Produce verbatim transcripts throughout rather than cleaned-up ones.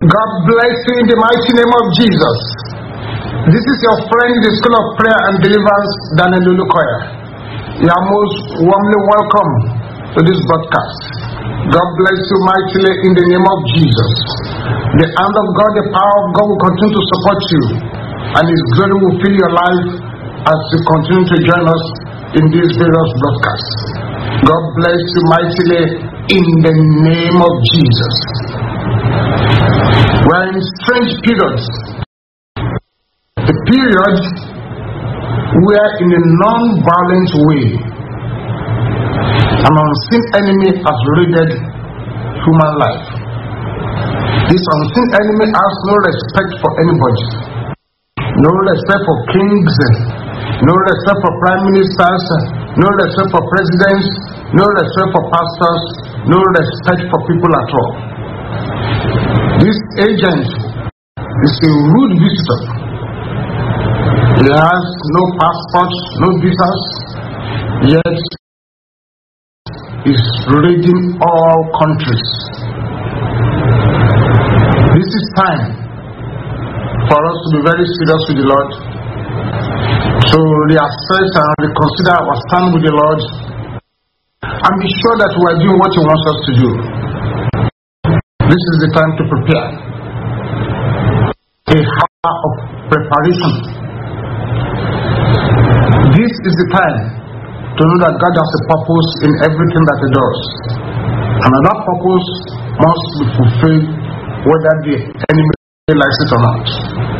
God bless you in the mighty name of Jesus. This is your friend, the School of Prayer and Deliverance, Daniel Olukoya. You are most warmly welcome to this broadcast. God bless you mightily in the name of Jesus. The hand of God, the power of God will continue to support you, and His glory will fill your life as you continue to join us in these various broadcasts. God bless you mightily in the name of Jesus. We are in strange periods. A period where in a non-violent way an unseen enemy has raided human life. This unseen enemy has no respect for anybody, no respect for kings, no respect for prime ministers, no respect for presidents, no respect for pastors, no respect for people at all. This agent is a rude visitor. He has no passport, no visas, yet is raiding all countries. This is time for us to be very serious with the Lord, to reassess and reconsider our stand with the Lord, and be sure that we are doing what He wants us to do. This is the time to prepare. A hour of preparation. This is the time to know that God has a purpose in everything that He does, and that purpose must be fulfilled whether the enemy likes it or not.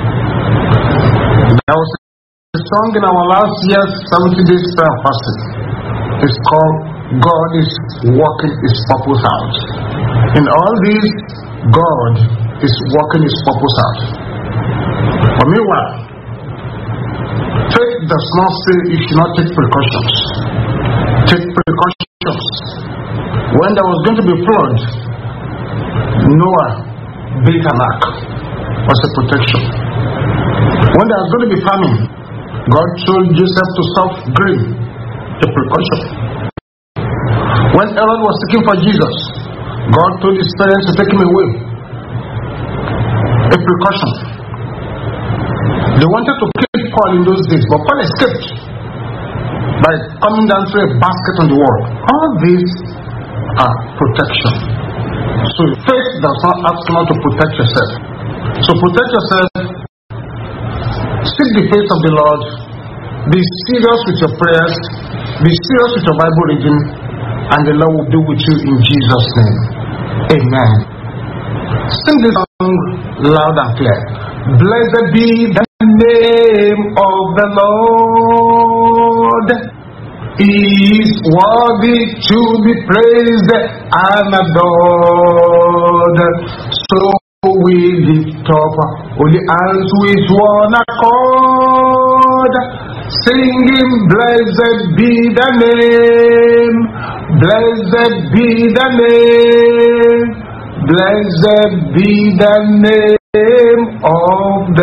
There was a song in our last year's seventy days prayer and fasting. It's called God is working His purpose out. In all this, God is working His purpose out. But meanwhile, faith does not say you should not take precautions. Take precautions. When there was going to be flood, Noah built an ark as a protection. When there was going to be famine, God told Joseph to stop grain, a precaution. When Herod was seeking for Jesus, God told his parents to take him away, a precaution. They wanted to kill Paul in those days, but Paul escaped by coming down through a basket on the wall. All these are protection. So faith does not ask you not to protect yourself. So protect yourself, seek the face of the Lord, be serious with your prayers, be serious with your Bible reading, and the Lord will be with you in Jesus' name. Amen. Sing this song loud and clear. Blessed be the name of the Lord. He is worthy to be praised and adored. So we lift up holy hands with one accord, singing, blessed be the name, blessed be the name, blessed be the name of the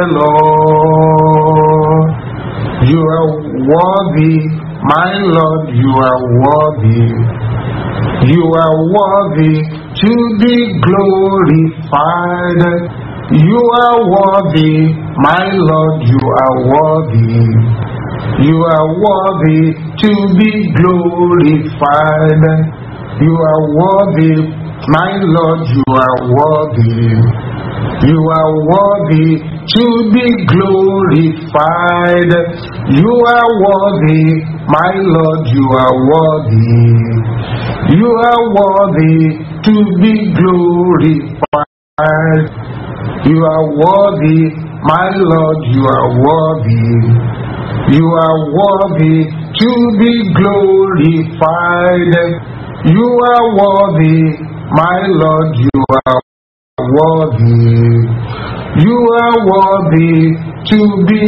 Lord. You are worthy, my Lord, you are worthy. You are worthy to be glorified. You are worthy, my Lord, you are worthy. You are worthy to be glorified. You are worthy, my Lord, you are worthy. You are worthy to be glorified. You are worthy, my Lord, you are worthy. You are worthy to be glorified. You are worthy, my Lord, you are worthy. You are worthy to be glorified. You are worthy, my Lord, you are worthy. You are worthy to be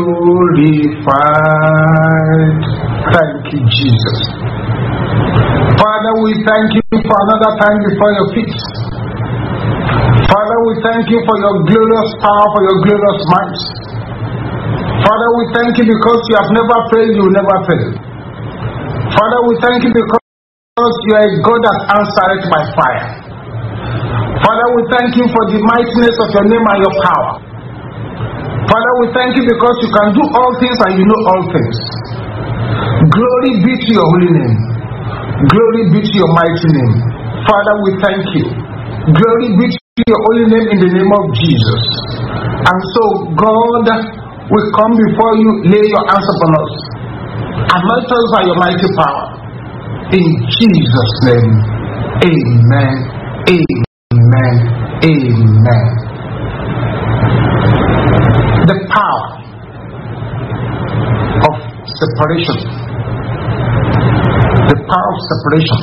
glorified. Thank you, Jesus. Father, we thank you for another time before your feet. Father, we thank you for your glorious power, for your glorious might. Father, we thank you because you have never failed, you will never fail. Father, we thank you because you are a God that answered by fire. Father, we thank you for the mightiness of your name and your power. Father, we thank you because you can do all things and you know all things. Glory be to your holy name. Glory be to your mighty name. Father, we thank you. Glory be to your holy name in the name of Jesus. And so, God, we come before you, lay your hands upon us. Anoint us by your mighty power. In Jesus' name, amen, amen, amen. The power of separation. The power of separation.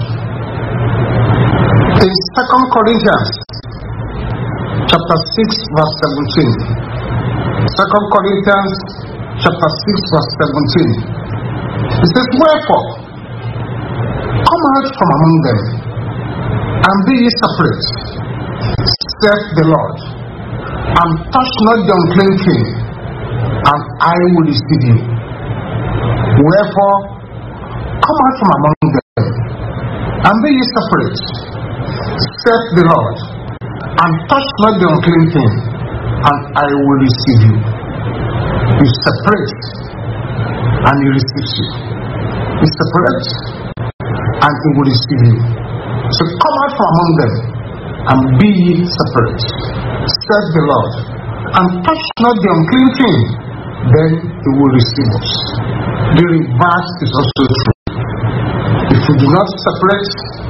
In Second Corinthians chapter six verse seventeen. Second Corinthians chapter six verse seventeen. It says, wherefore, come out from among them, and be ye separate, saith the Lord, and touch not the unclean thing, and I will receive you. Wherefore, come out from among them, and be ye separate, saith the Lord, and touch not the unclean thing, and I will receive you. You separate, and he receives you. You separate, and he will receive you. So come out from among them, and be ye separate, saith the Lord, and touch not the unclean thing, then he will receive us. The reverse is also true. If you do not separate,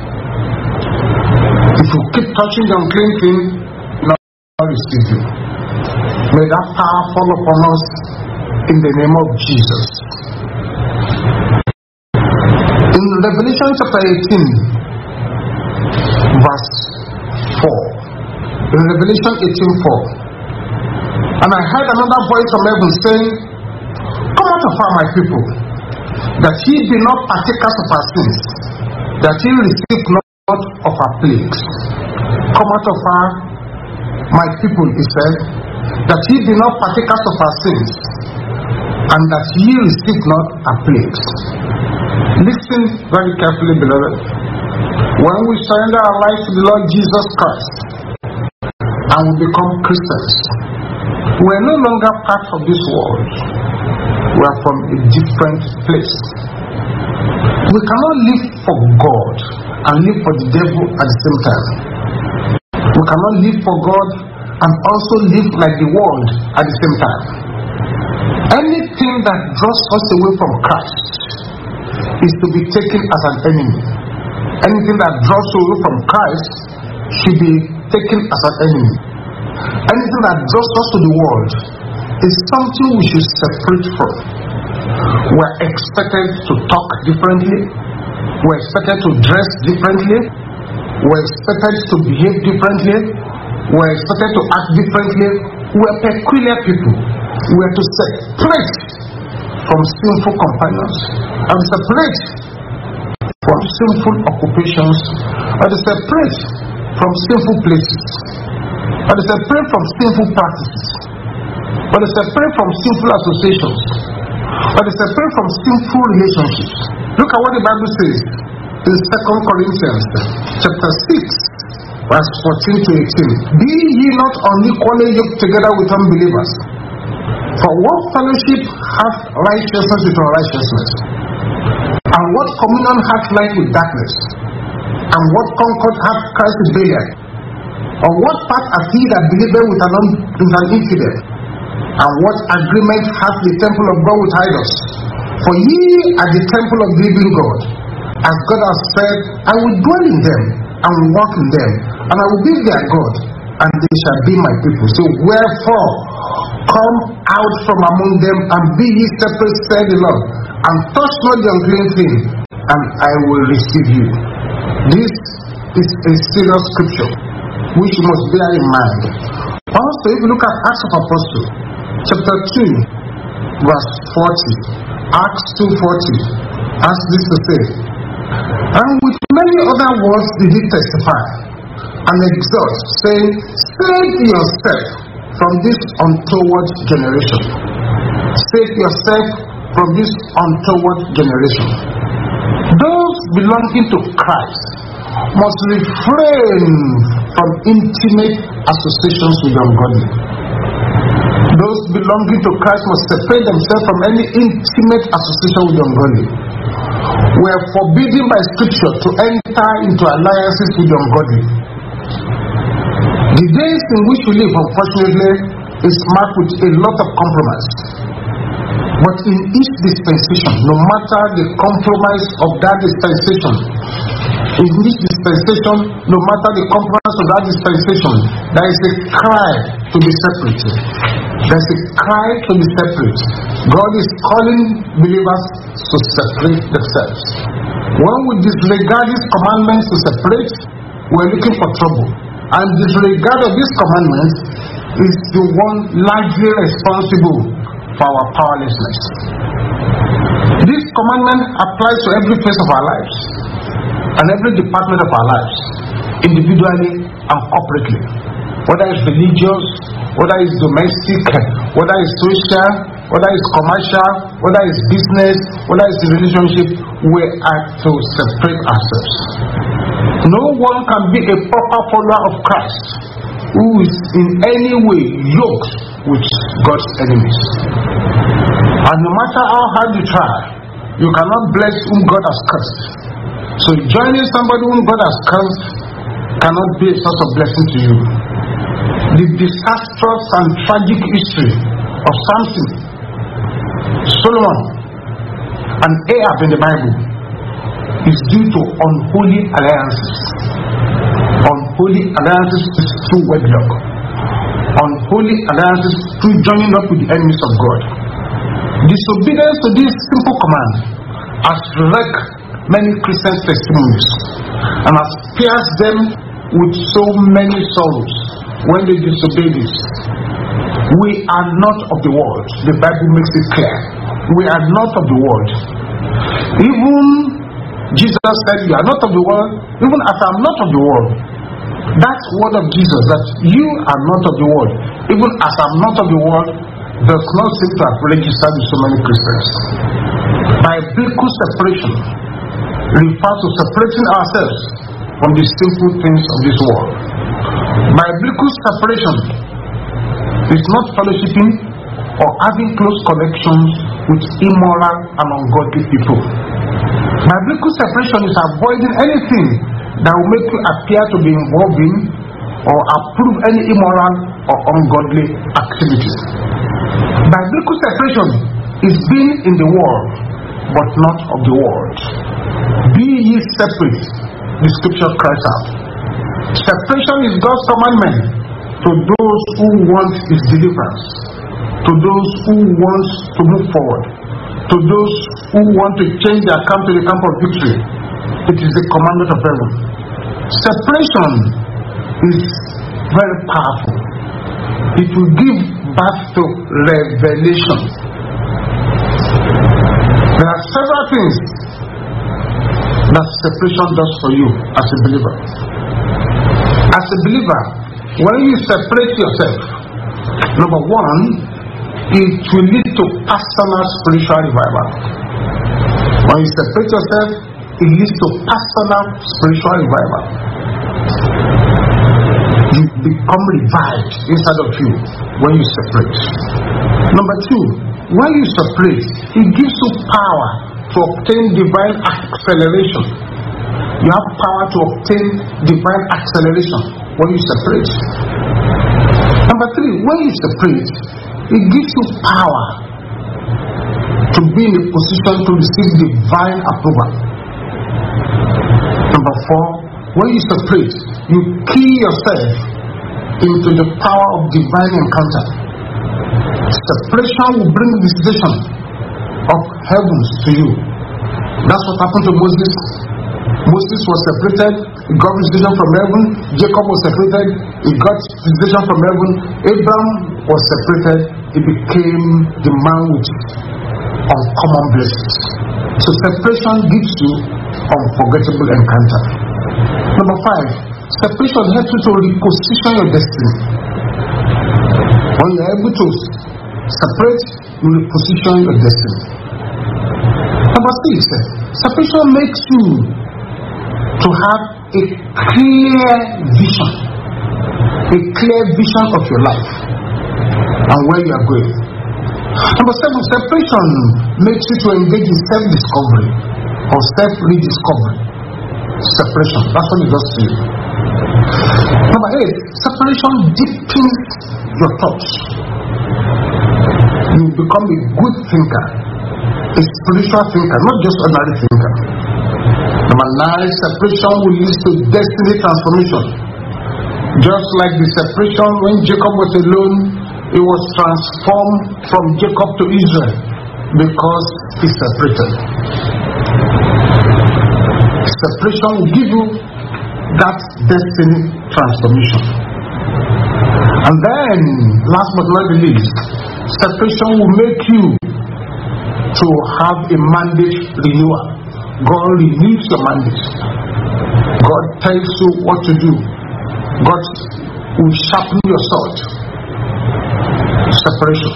if you keep touching the unclean thing, he will not receive you. May that power fall upon us in the name of Jesus. In Revelation chapter eighteen, verse four. In Revelation eighteen four. And I heard another voice from heaven saying, come out of her, my people, that ye be not partakers of our sins, that ye receive not of our plagues. Come out of her, my people, he said, that ye be not partakers of our sins, and that ye receive not our plagues. Listen very carefully, beloved. When we surrender our lives to the Lord Jesus Christ and we become Christians, we are no longer part of this world. We are from a different place. We cannot live for God and live for the devil at the same time. We cannot live for God and also live like the world at the same time. Anything that draws us away from Christ is to be taken as an enemy. Anything that draws away from Christ should be taken as an enemy. Anything that draws us to the world is something we should separate from. We're expected to talk differently. We're expected to dress differently. We're expected to behave differently. We're expected to act differently. We're peculiar people. We're to separate from sinful companions, and separate from sinful occupations, and separate from sinful places, and separate from sinful practices, and separate from sinful associations, and separate from sinful relationships. Look at what the Bible says in Second Corinthians chapter six, verse fourteen to eighteen. Be ye not unequally yoked together with unbelievers. For what fellowship hath righteousness with unrighteousness? And what communion hath light with darkness? And what concord hath Christ with Belial? Or what part hath he that believeth with an, un- with an infidel? And what agreement hath the temple of God with idols? For ye are the temple of the living God. As God has said, I will dwell in them, and will walk in them, and I will be their God, and they shall be my people. So wherefore, come out from among them, and be ye separate, said the Lord, and touch not the unclean thing, and I will receive you. This is a serious scripture which you must bear in mind. Also, if you look at Acts of Apostles, chapter two, verse forty, Acts two forty, asks this to say, and with many other words did he testify and exhort, saying, save yourself from this untoward generation. Save yourself from this untoward generation. Those belonging to Christ must refrain from from intimate associations with the ungodly. Those belonging to Christ must separate themselves from any intimate association with the ungodly. We are forbidden by Scripture to enter into alliances with the ungodly. The days in which we live, unfortunately, is marked with a lot of compromise. But in each dispensation, no matter the compromise of that dispensation, in each dispensation, no matter the compromise of that dispensation, there is a cry to be separate. There is a cry to be separate. God is calling believers to separate themselves. When we disregard His commandments to separate, we are looking for trouble. And disregard of these commandments is the one largely responsible for our powerlessness. This commandment applies to every phase of our lives and every department of our lives, individually and corporately. Whether it's religious, whether it's domestic, whether it's social, whether it's commercial, whether it's business, whether it's relationship, we are to separate ourselves. No one can be a proper follower of Christ who is in any way yoked with God's enemies. And no matter how hard you try, you cannot bless whom God has cursed. So joining somebody whom God has cursed cannot be a source of blessing to you. The disastrous and tragic history of Samson, Solomon, and Ahab in the Bible is due to unholy alliances. Unholy alliances is through wedlock. Unholy alliances through joining up with the enemies of God. Disobedience to this simple command has wrecked many Christians' testimonies and has pierced them with so many sorrows when they disobey this. We are not of the world. The Bible makes it clear. We are not of the world. Even Jesus said, "You are not of the world, even as I am not of the world." That word of Jesus, that you are not of the world, even as I am not of the world, does not seem to have registered with so many Christians. Biblical separation refers to separating ourselves from the sinful things of this world. Biblical separation is not fellowshipping or having close connections with immoral and ungodly people. Biblical separation is avoiding anything that will make you appear to be involved in or approve any immoral or ungodly activity. Biblical separation is being in the world but not of the world. Be ye separate, the Scripture cries out. Separation is God's commandment to those who want His deliverance, to those who want to move forward, to those who want to change their camp to the camp of victory. It is the commandment of heaven. Separation is very powerful. It will give birth to revelation. There are several things that separation does for you as a believer. As a believer, when you separate yourself, number one, it will lead to personal spiritual revival. When you separate yourself, it leads to personal spiritual revival. You become revived inside of you when you separate. Number two, when you separate, it gives you power to obtain divine acceleration. You have power to obtain divine acceleration when you separate. Number three, when you separate, it gives you power to be in a position to receive divine approval. Number four, when you separate, you key yourself into the power of divine encounter. Separation will bring visitation of heavens to you. That's what happened to Moses. Moses was separated, he got visitation from heaven. Jacob was separated, he got visitation from heaven. Abraham was separated, he became the man with uncommon blessings. So separation gives you unforgettable encounter. Number five, separation helps you to reposition your destiny. When you are able to separate, you reposition your destiny. Number six, separation makes you to have a clear vision. a clear vision of your life and where you are going. Number seven, separation makes you to engage in self-discovery or self-rediscovery. Separation, that's what it does to you. Number eight, separation deepens your thoughts. You become a good thinker, a spiritual thinker, not just ordinary thinker. Number nine, separation will lead to destiny transformation. Just like the separation when Jacob was alone, he was transformed from Jacob to Israel because he separated. Separation will give you that destiny transformation. And then, last but not the least, separation will make you to have a mandate renewal. God renews your mandate. God tells you what to do. God will sharpen your sword. Separation.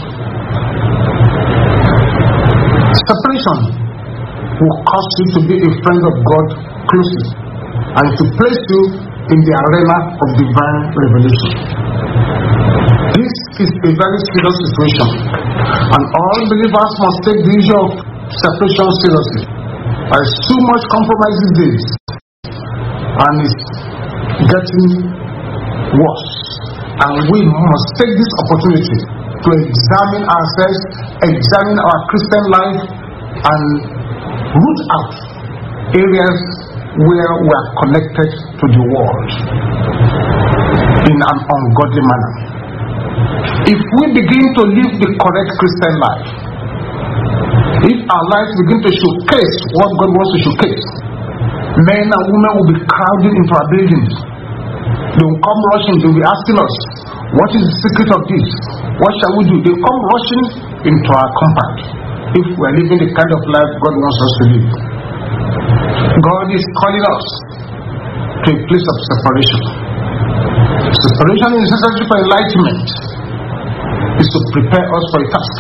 Separation will cause you to be a friend of God closely and to place you in the arena of divine revelation. This is a very serious situation, and all believers must take the issue of separation seriously. There is too much compromise these days, and it's getting worse. And we must take this opportunity to examine ourselves, examine our Christian life, and root out areas where we are connected to the world in an ungodly manner. If we begin to live the correct Christian life, if our lives begin to showcase what God wants to showcase, men and women will be crowding into our buildings. They will come rushing, they will be asking us, what is the secret of this? What shall we do? They will come rushing into our compound if we are living the kind of life God wants us to live. God is calling us to a place of separation. Separation is necessary for enlightenment. Is to prepare us for a task.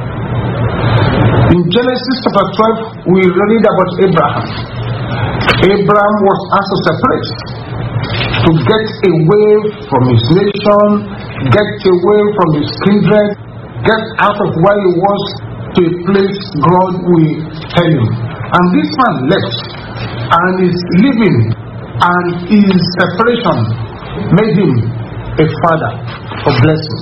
In Genesis chapter twelve, we read about Abraham. Abraham was asked to separate, to get away from his nation, get away from his kindred, get out of where he was to a place God will tell him. And this man left and is living, and his separation made him a father of blessing.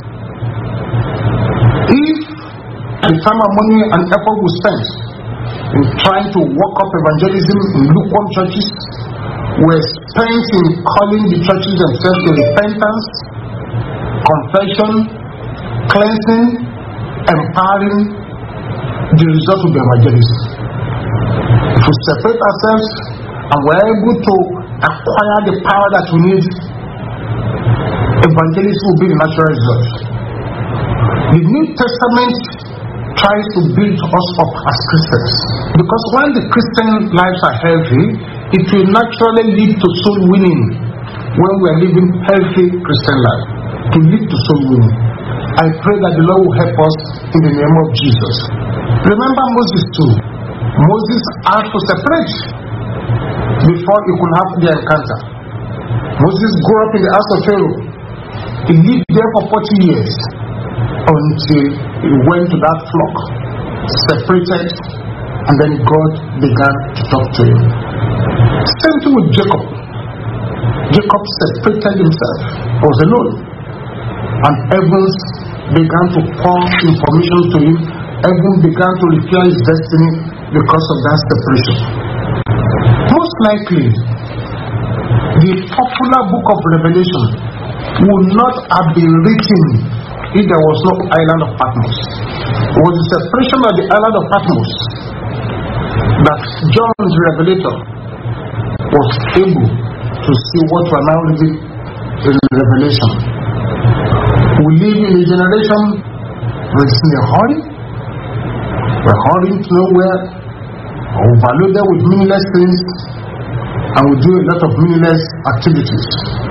If the time and money and effort we spent in trying to work up evangelism in lukewarm churches were spent in calling the churches themselves to repentance, confession, cleansing, empowering, the result will be evangelism. If we separate ourselves and we're able to acquire the power that we need, evangelism will be the natural result. The New Testament tries to build us up as Christians, because when the Christian lives are healthy, it will naturally lead to soul winning. When we are living healthy Christian life, to lead to soul winning. I pray that the Lord will help us in the name of Jesus. Remember Moses too. Moses had to separate before he could have the encounter. Moses grew up in the house of Pharaoh. He lived there for forty years until he went to that flock, separated, and then God began to talk to him. Same thing with Jacob. Jacob separated himself, was alone, and heavens began to pour information to him. Heaven began to repair his destiny because of that separation. Most likely, the popular book of Revelation would not have been written if there was no island of Patmos. It was the separation of the island of Patmos that John the Revelator was able to see what we are now reading in Revelation. We live in a generation that is in a hurry. We're hurrying to nowhere, overloaded with meaningless things, and we do a lot of meaningless activities.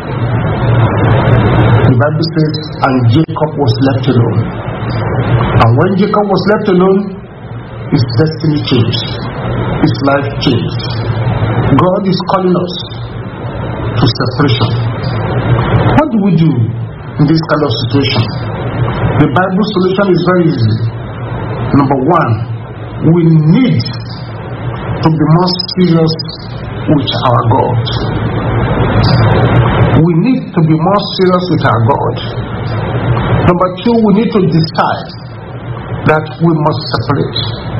The Bible says, and Jacob was left alone. And when Jacob was left alone, his destiny changed. His life changed. God is calling us to separation. What do we do in this kind of situation? The Bible solution is very easy. Number one, we need to be more serious with our God. We need to be more serious with our God. Number two, we need to decide that we must separate.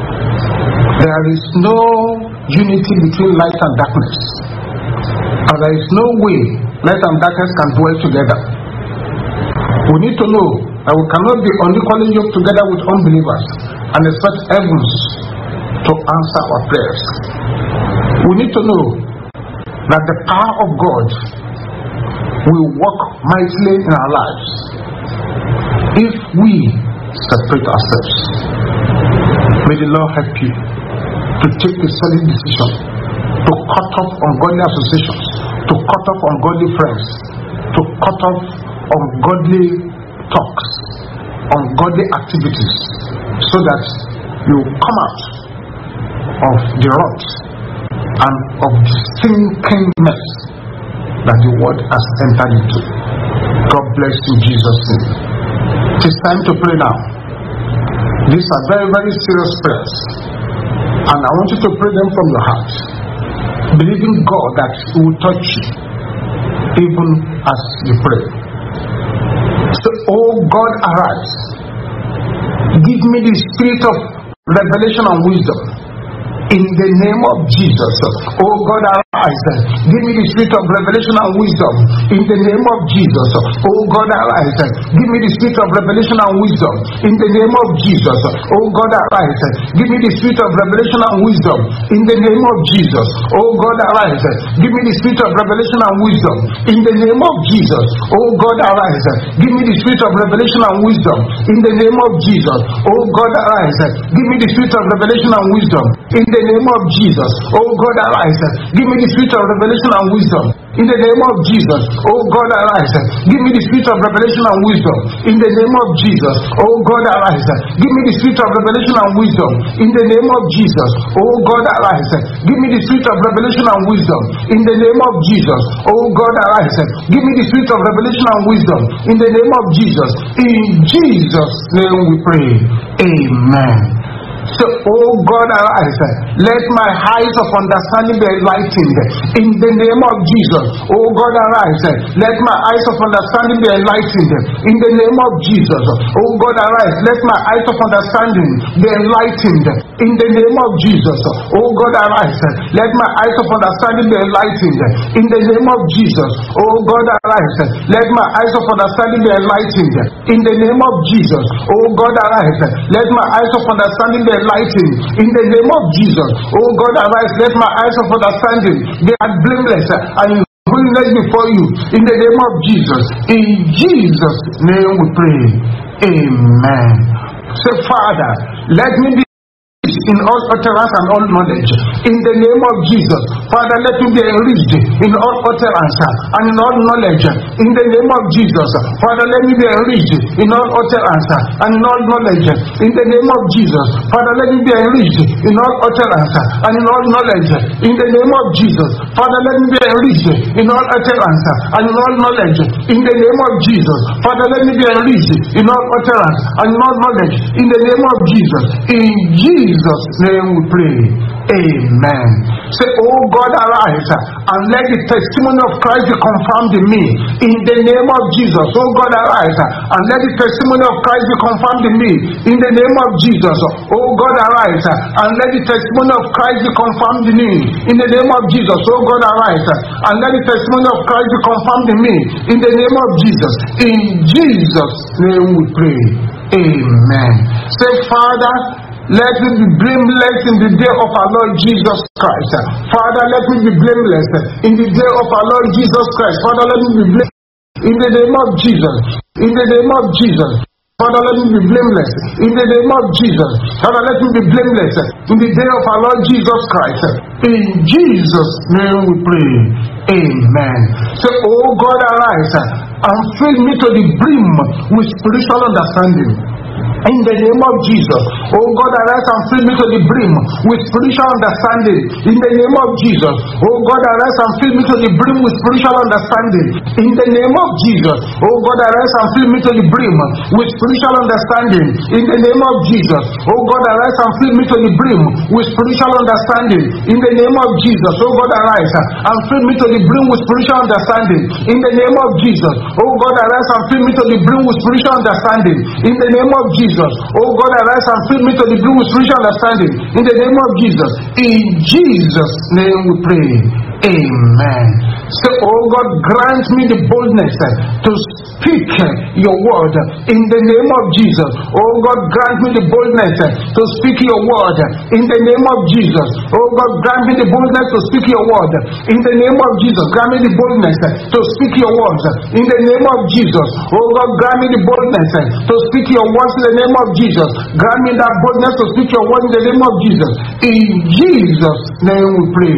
There is no unity between light and darkness. And there is no way light and darkness can dwell together. We need to know that we cannot be unequally yoked together with unbelievers and expect heavens to answer our prayers. We need to know that the power of God will work mightily in our lives if we separate ourselves. May the Lord help you to take a solid decision to cut off ungodly associations, to cut off ungodly friends, to cut off ungodly talks, ungodly activities, so that you come out of the rot and of the stinking mess that the world has entered into. God bless you in Jesus' name. It is time to pray now. These are very, very serious prayers, and I want you to pray them from your heart, believing God that He will touch you even as you pray. So, oh God, arise. Give me the spirit of revelation and wisdom in the name of Jesus. Oh God, arise. Give me the spirit of revelation and wisdom in the name of Jesus. Oh God, arise. Give me the spirit of revelation and wisdom in the name of Jesus. Oh God, arise. Give me the spirit of revelation and wisdom in the name of Jesus. Oh God, arise. Give me the spirit of revelation and wisdom in the name of Jesus. Oh God, arise. Give me the spirit of revelation and wisdom in the name of Jesus. Oh God, arise. Give me the spirit of revelation and wisdom in the name of Jesus. Oh God, arise. Give me the spirit of revelation and wisdom in the name of Jesus. Oh God, arise. Give me the spirit of revelation and wisdom in the name of Jesus. Oh God, arise. Give me the spirit of revelation and wisdom in the name of Jesus. Oh God, arise. Give me the spirit of revelation and wisdom in the name of Jesus. Oh God, arise. Give me the spirit of revelation and wisdom in the name of Jesus. In Jesus' name we pray. Amen. So, oh God, arise. Let my eyes of understanding be enlightened in the name of Jesus. Oh God, arise. Let my eyes of understanding be enlightened in the name of Jesus. Oh God, arise. Let my eyes of understanding be enlightened in the name of Jesus. Oh God, arise. Let my eyes of understanding be enlightened in the name of Jesus. Oh God, arise. Let my eyes of understanding be enlightened in the name of Jesus. Oh God, arise. Let my eyes of understanding be enlightened in the name of Jesus. Oh God, arise. Let my eyes of understanding be blameless and holiness before you in the name of Jesus. In Jesus' name we pray. Amen. Say, Father, let me be in all utterance and all knowledge in the name of Jesus. Father, let me be enriched in all utterance and in all knowledge in the name of Jesus. Father, let me be enriched in all utterance and in all knowledge in the name of Jesus. Father, let me be enriched in all utterance and in all knowledge in the name of Jesus. Father, let me be enriched in all utterance and in all knowledge in the name of Jesus. Father, let me be enriched in all utterance and in all knowledge in the name of Jesus. In Jesus Jesus' name we pray. Amen. Say, oh God, arise and let the testimony of Christ be confirmed in me in the name of Jesus. Oh God, arise and let the testimony of Christ be confirmed in me in the name of Jesus. Oh God, arise and let the testimony of Christ be confirmed in me in the name of Jesus. Oh God, arise and let the testimony of Christ be confirmed in me in the name of Jesus. In Jesus' name we pray. Amen. Say, Father, let me be blameless in the day of our Lord Jesus Christ. Father, let me be blameless in the day of our Lord Jesus Christ. Father, let me be blameless in the name of Jesus. In the name of Jesus. Father, let me be blameless in the name of Jesus. Father, let me be blameless in the day of our Lord Jesus Christ. In Jesus' name we pray. Amen. Say, oh God, arise and fill me to the brim with spiritual understanding. In the name of Jesus, oh God, arise and fill me to the brim with spiritual understanding. In the name of Jesus, oh God, arise and fill me to the brim with spiritual understanding. In the name of Jesus, oh God, arise and fill me to the brim with spiritual understanding. In the name of Jesus, oh God, arise and fill me to the brim with spiritual understanding. In the name of Jesus, oh God, arise and fill me to the brim with spiritual understanding. In the name of Jesus, oh God, arise and fill me to the brim with spiritual understanding. In the name of Jesus, oh God, arise and fill me to the brim with spiritual understanding. In the name of Jesus, in Jesus' name we pray. Amen. So, oh God, grant me the boldness to speak your word in the name of Jesus. Oh God, grant me the boldness to speak your word in the name of Jesus. Oh God, grant me the boldness to speak your word in the name of Jesus. Grant me the boldness to speak your words in the name of Jesus. Oh God, grant me the boldness to speak your words in the name of Jesus. Grant me that boldness to speak your word in the name of Jesus. In Jesus' name we pray.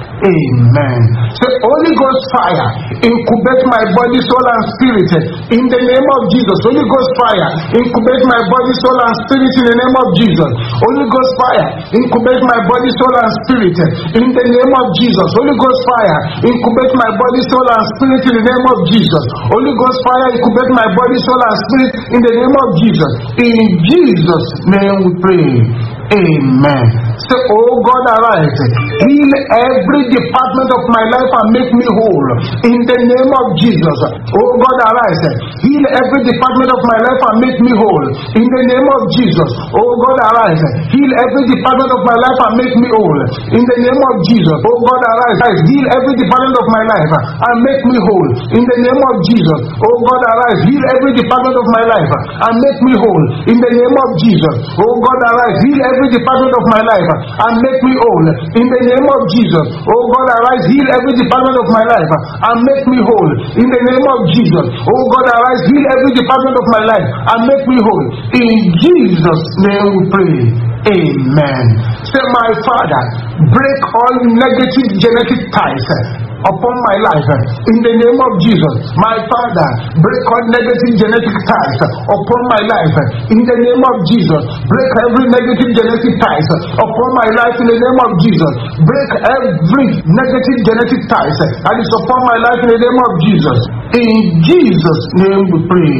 Amen. Say, Holy Ghost fire, incubate my body, soul, and spirit in the name of Jesus. Holy Ghost fire, incubate my body, soul, and spirit in the name of Jesus. Holy Ghost fire, incubate my body, soul, and spirit in the name of Jesus. Holy Ghost fire, incubate my body, soul, and spirit in the name of Jesus. Holy Ghost fire, incubate my body, soul, and spirit in the name of Jesus. In Jesus' name we pray. Amen. Say, oh God, arise, heal every department of my life and make me whole in the name of Jesus. Oh God, arise, heal every department of my life and make me whole in the name of Jesus. Oh God, arise, heal every department of my life and make me whole in the name of Jesus. Oh God, arise, heal every department of my life and make me whole in the name of Jesus. Oh God, arise, heal every department of my life and make me whole in the name of Jesus. Oh God, arise, heal every department of my life and make me whole in the name of Jesus. Oh God, arise, heal every department of my life and make me whole in the name of Jesus. Oh God, arise, heal every department of my life and make me whole. In Jesus' name we pray. Amen. Say, my Father, break all negative genetic ties upon my life in the name of Jesus. My Father, break all negative genetic ties upon my life in the name of Jesus. Break every negative genetic ties upon my life in the name of Jesus. Break every negative genetic ties that is upon my life in the name of Jesus. In Jesus' name we pray.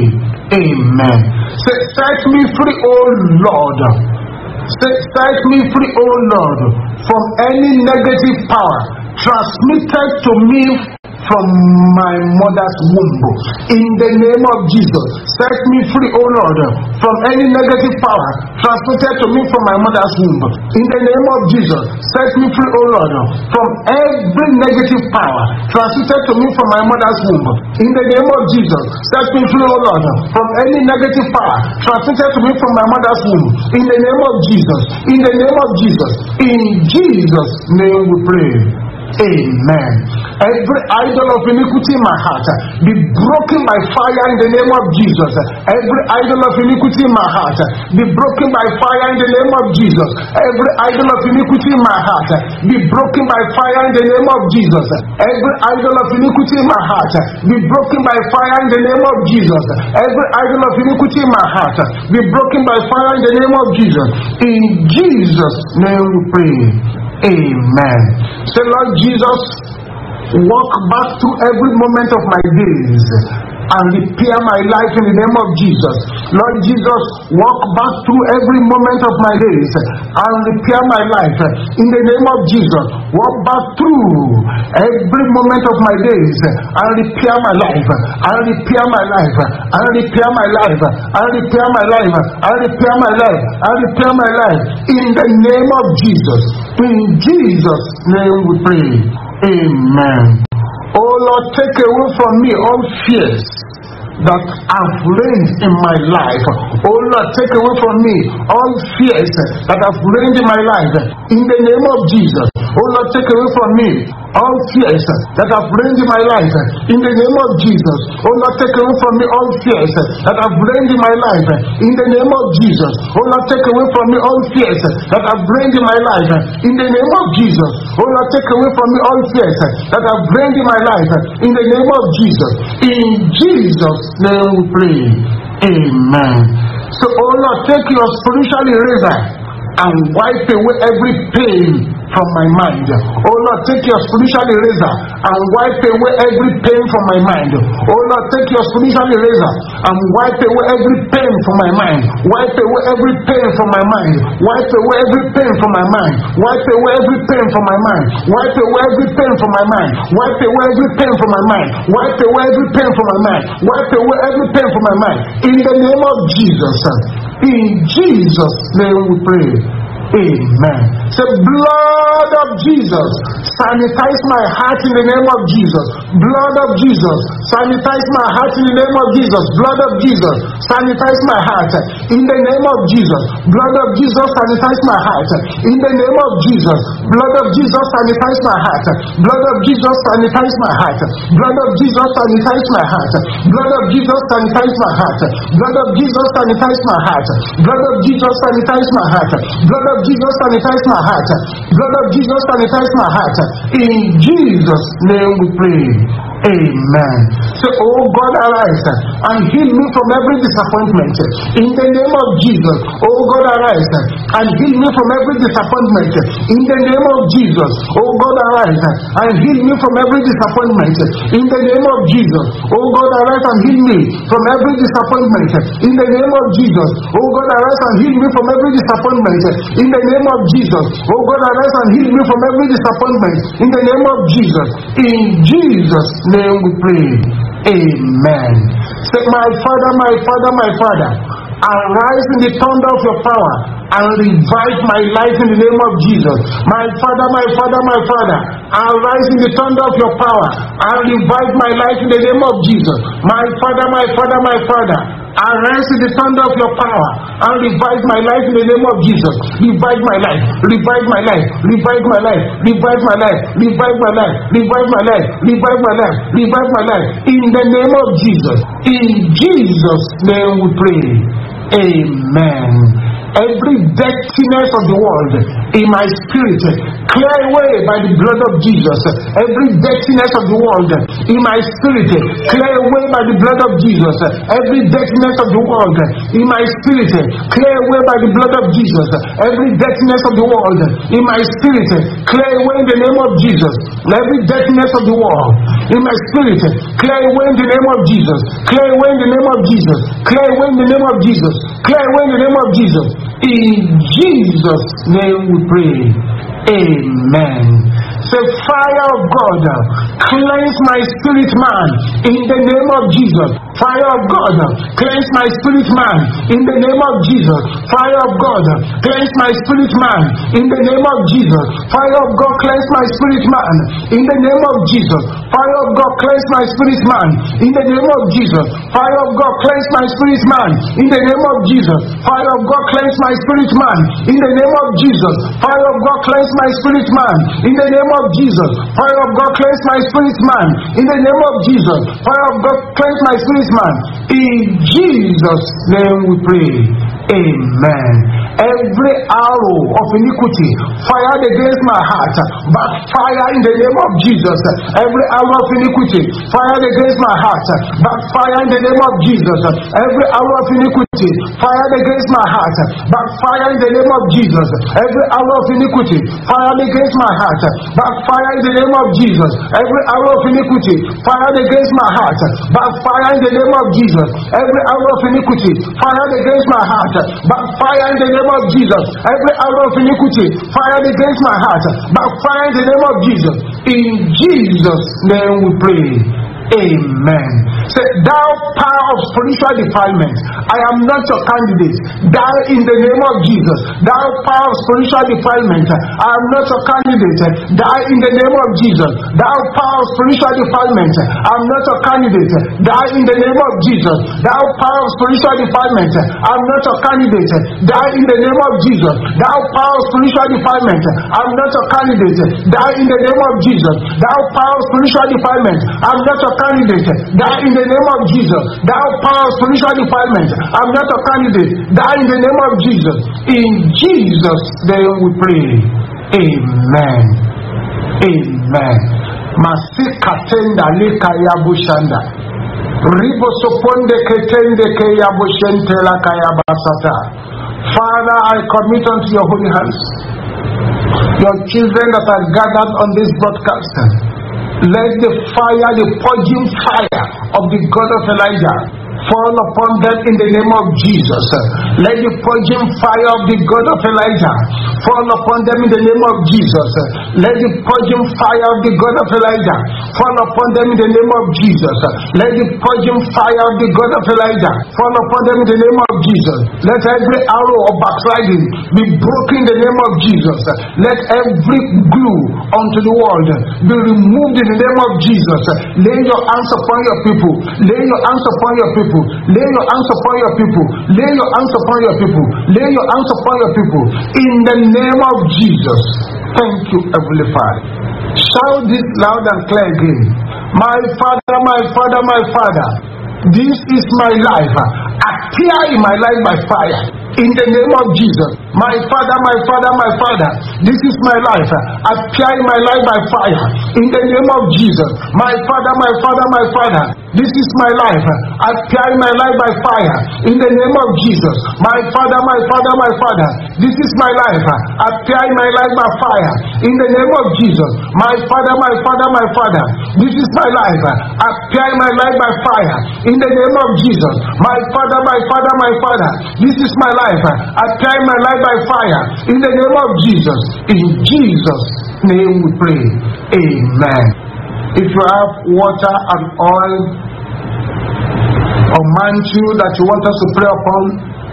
Amen. Say, set me free, oh Lord. Say, set me free, oh Lord, from any negative power transmitted to me from my mother's womb. In the name of Jesus, set me free, oh Lord, from any negative power transmitted to me from my mother's womb. In the name of Jesus, set me free, oh Lord, from every negative power transmitted to me from my mother's womb. In the name of Jesus, set me free, oh Lord, from any negative power transmitted to me from my mother's womb. In the name of Jesus, in the name of Jesus, in Jesus' name we pray. Amen. Every idol of iniquity in my heart be broken by fire in the name of Jesus. Every idol of iniquity in my heart be broken by fire in the name of Jesus. Every idol of iniquity in my heart be broken by fire in the name of Jesus. Every idol of iniquity in my heart be broken by fire in the name of Jesus. Every idol of iniquity in my heart be broken by fire in the name of Jesus. In Jesus' name we pray. Amen. Say, Lord Jesus, walk back through every moment of my days and repair my life in the name of Jesus. Lord Jesus, walk back through every moment of my days and repair my life in the name of Jesus. Walk back through every moment of my days and repair my life and repair my life and repair my life and repair my life and repair my life and repair my life in the name of Jesus. In Jesus' name we pray. Amen. Oh Lord, take away from me all fears that have reigned in my life. Oh Lord, take away from me all fears that have reigned in my life. In the name of Jesus. Oh Lord, take away from me all fears that have reigned in my life. In the name of Jesus. Oh Lord, take away from me all fears that have reigned in my life. In the name of Jesus. Oh Lord, take away from me all fears that have reigned in my life. In the name of Jesus. Oh Lord, take away from me all fears that have reigned in my life. In the name of Jesus. In Jesus' name we pray. Amen. So, oh Lord, take your spiritual eraser and wipe away every pain from my mind. Oh Lord, take your spiritual eraser and wipe away every pain from my mind. Oh Lord, take your spiritual eraser and wipe away every pain from my mind. Wipe away every pain from my mind. Wipe away every pain from my mind. Wipe away every pain from my mind. Wipe away every pain from my mind. Wipe away every pain from my mind. Wipe away every pain from my mind. Wipe away every pain from my mind. In the name of Jesus. In Jesus' name we pray. Amen. Say, blood of Jesus, sanitize my heart in the name of Jesus. Blood of Jesus, sanitize my heart in the name of Jesus. Blood of Jesus, sanitize my heart in the name of Jesus. Blood of Jesus, sanitize my heart in the name of Jesus. Blood of Jesus, sanitize my heart. Blood of Jesus, sanitize my heart. Blood of Jesus, sanitize my heart. Blood of Jesus, sanitize my heart. Blood of Jesus, sanitize my heart. Blood of Jesus, sanitize my heart. Blood of Jesus, sanitize my heart. Blood of Jesus, sanitize my heart. In Jesus' name we pray. Amen. So, oh God, arise and heal me from every disappointment. In the name of Jesus, oh God, arise and heal me from every disappointment. In the name of Jesus, oh God, arise and heal me from every disappointment. In the name of Jesus, oh God, arise and heal me from every disappointment. In the name of Jesus, oh God, arise and heal me from every disappointment. In the name of Jesus, oh God, arise and heal me from every disappointment. In the name of Jesus, in Jesus' name we pray. Amen. Say, my Father, my Father, my Father, arise in the thunder of your power and revive my life in the name of Jesus. My Father, my Father, my Father, arise in the thunder of your power and revive my life in the name of Jesus. My Father, my Father, my Father, arise in the thunder of your power and revive my life in the name of Jesus. Revive my life, revive my life, revive my life, revive my life, revive my life, revive my life, revive my life, revive my life in the name of Jesus. In Jesus' name we pray. Amen. Every dirtiness of the world in my spirit, clear away by the blood of Jesus. Every dirtiness of the world in my spirit, clear away by the blood of Jesus. Every dirtiness of the world in my spirit, clear away by the blood of Jesus. Every dirtiness of the world in my spirit, clear away in the name of Jesus. Every dirtiness of the world in my spirit, clear away in the name of Jesus. Clear away in the name of Jesus. Clear away in the name of Jesus. Clear away in the name of Jesus. In Jesus' name we pray. Amen. Say, fire of God, cleanse my spirit man in the name of Jesus. Fire of God, cleanse my spirit man in the name of Jesus. Fire of God, cleanse my spirit man in the name of Jesus. Fire of God, cleanse my spirit man in the name of Jesus. Fire of God, cleanse my spirit man in the name of Jesus. Fire of God, cleanse my spirit man in the name of Jesus. Fire of God, cleanse my spirit man in the name of Jesus. Fire of God, cleanse my spirit man in the name of Jesus. Fire of God, cleanse my spirit man in the name of Jesus. Fire of God, cleanse my spirit man. In Jesus' name we pray. Amen. Every arrow of iniquity fired against my heart, backfire in the name of Jesus. Every arrow of iniquity fired against my heart, backfire in the name of Jesus. Every arrow of iniquity fired against my heart, backfire in the name of Jesus. Every arrow of iniquity fired against my heart, backfire in the name of Jesus. Every arrow of iniquity fired against my heart, backfire in the name of Jesus. Every arrow of iniquity fired against my heart, backfire in the name of Jesus. Every arrow of iniquity fired against my heart, backfire in the name of Jesus. In Jesus' name we pray. Amen. Say, thou power of spiritual defilement, I am not your candidate. Die in the name of Jesus. Thou power of spiritual defilement, I am not your candidate. Die in the name of Jesus. Thou power of spiritual defilement, I am not your candidate. Die in the name of Jesus. Thou power of spiritual defilement, I am not your candidate. Die in the name of Jesus. Thou power of spiritual defilement, I am not your candidate. Die in the name of Jesus. Thou power of spiritual defilement, I am not your candidate. Die in the name of Jesus. Thou power of spiritual defilement, I am not a candidate. Die in the name of Jesus. In Jesus' name we pray. Amen. Amen. Masikatenda lekayabushanda. Father, I commit unto your holy hands your children that are gathered on this broadcast. Let the fire, the purging fire of the God of Elijah fall upon them in the name of Jesus. Let the purging fire of the God of Elijah fall upon them in the name of Jesus. Let the purging fire of the God of Elijah fall upon them in the name of Jesus. Let the purging fire of the God of Elijah fall upon them in the name of Jesus. Let every arrow of backsliding be broken in the name of Jesus. Let every glue unto the world be removed in the name of Jesus. Lay your hands upon your people. Lay your hands upon your people. Lay your hands upon your people. Lay your hands upon your people. Lay your hands upon your people. In the name of Jesus. Thank you, Heavenly Father. Shout this loud and clear again. My Father, my Father, my Father. This is my life. Appear in my life by fire. In the name of Jesus. My Father, my Father, my Father. This is my life. Appear in my life by fire. In the name of Jesus. My Father, my Father, my Father. This is my life. Appear in my life by fire. In the name of Jesus. My Father, my Father, my Father. This is my life. Appear in my life by fire. In the name of Jesus. My Father, my Father, my Father. This is my life. Appear in my life by fire. In the name of Jesus. My Father, my Father, my Father. This is my life. Appear in my life by fire. In the name of Jesus. In Jesus' name we pray. Amen. If you have water and oil or mantle that you want us to pray upon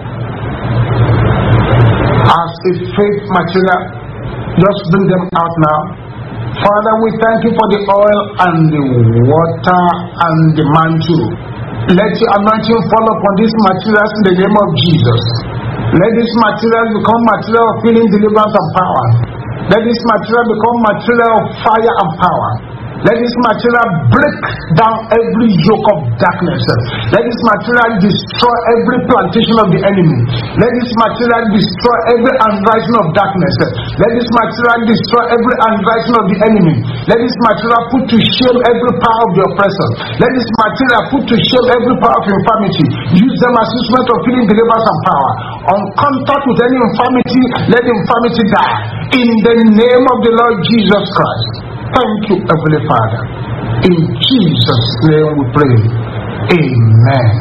as a faith material, just bring them out now. Father, we thank you for the oil and the water and the mantle. Let your anointing fall upon these materials in the name of Jesus. Let these materials become material of healing, deliverance, and power. Let this material become material of fire and power. Let this material break down every yoke of darkness. Let this material destroy every plantation of the enemy. Let this material destroy every handwriting of darkness. Let this material destroy every handwriting of the enemy. Let this material put to shame every power of the oppressor. Let this material put to shame every power of infirmity. Use them as instruments of healing, deliverance, and power. On contact with any infirmity, let the infirmity die. In the name of the Lord Jesus Christ. Thank you, Heavenly Father. In Jesus' name we pray. Amen.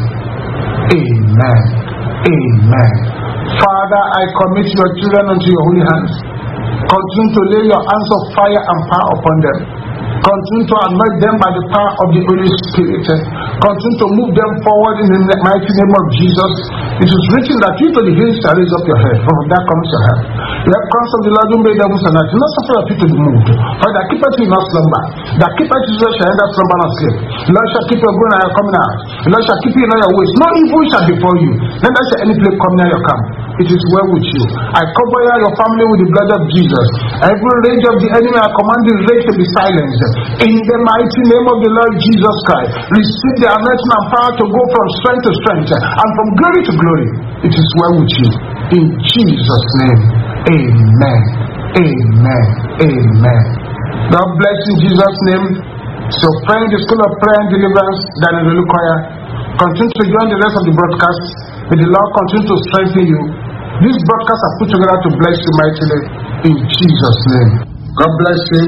Amen. Amen. Father, I commit your children unto your holy hands. Continue to lay your hands of fire and power upon them. Continue to anoint them by the power of the Holy Spirit. Continue to move them forward in the mighty name of Jesus. It is written that you to the hills shall raise up your head. From that comes your help. The help comes from the Lord who made heavens and earth. Do not suffer your feet to be moved. For that keepeth you not slumber. That keepeth Israel shall enter slumber and sleep. The Lord shall keep your going and your coming out. The Lord shall keep you in all your ways. No evil shall befall you. Neither shall any plague come near your camp. It is well with you. I cover your family with the blood of Jesus. Every rage of the enemy, I command the rage to be silenced. In the mighty name of the Lord Jesus Christ, receive the anointing and power to go from strength to strength and from glory to glory. It is well with you. In Jesus' name, amen. Amen. Amen. God bless you in Jesus' name. So pray in the school of prayer and deliverance that is the choir. Continue to join the rest of the broadcast. May the Lord continue to strengthen you. These broadcasts are put together to bless you mightily in Jesus' name. God bless you.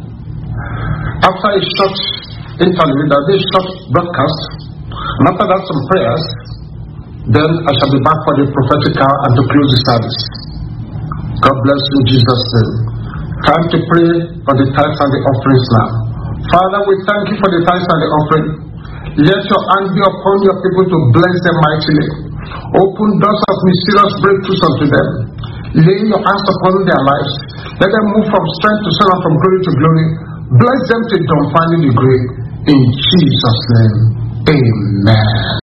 After a short interlude, there will be a short broadcast, and after that some prayers. Then I shall be back for the prophetic hour and to close the service. God bless you in Jesus' name. Time to pray for the tithes and the offerings now. Father, we thank you for the tithes and the offering. Let your hand be upon your people to bless them mightily. Open doors of mysterious breakthroughs unto them. Lay your hands upon their lives. Let them move from strength to strength and from glory to glory. Bless them to dumbfounding degree. In Jesus' name, amen.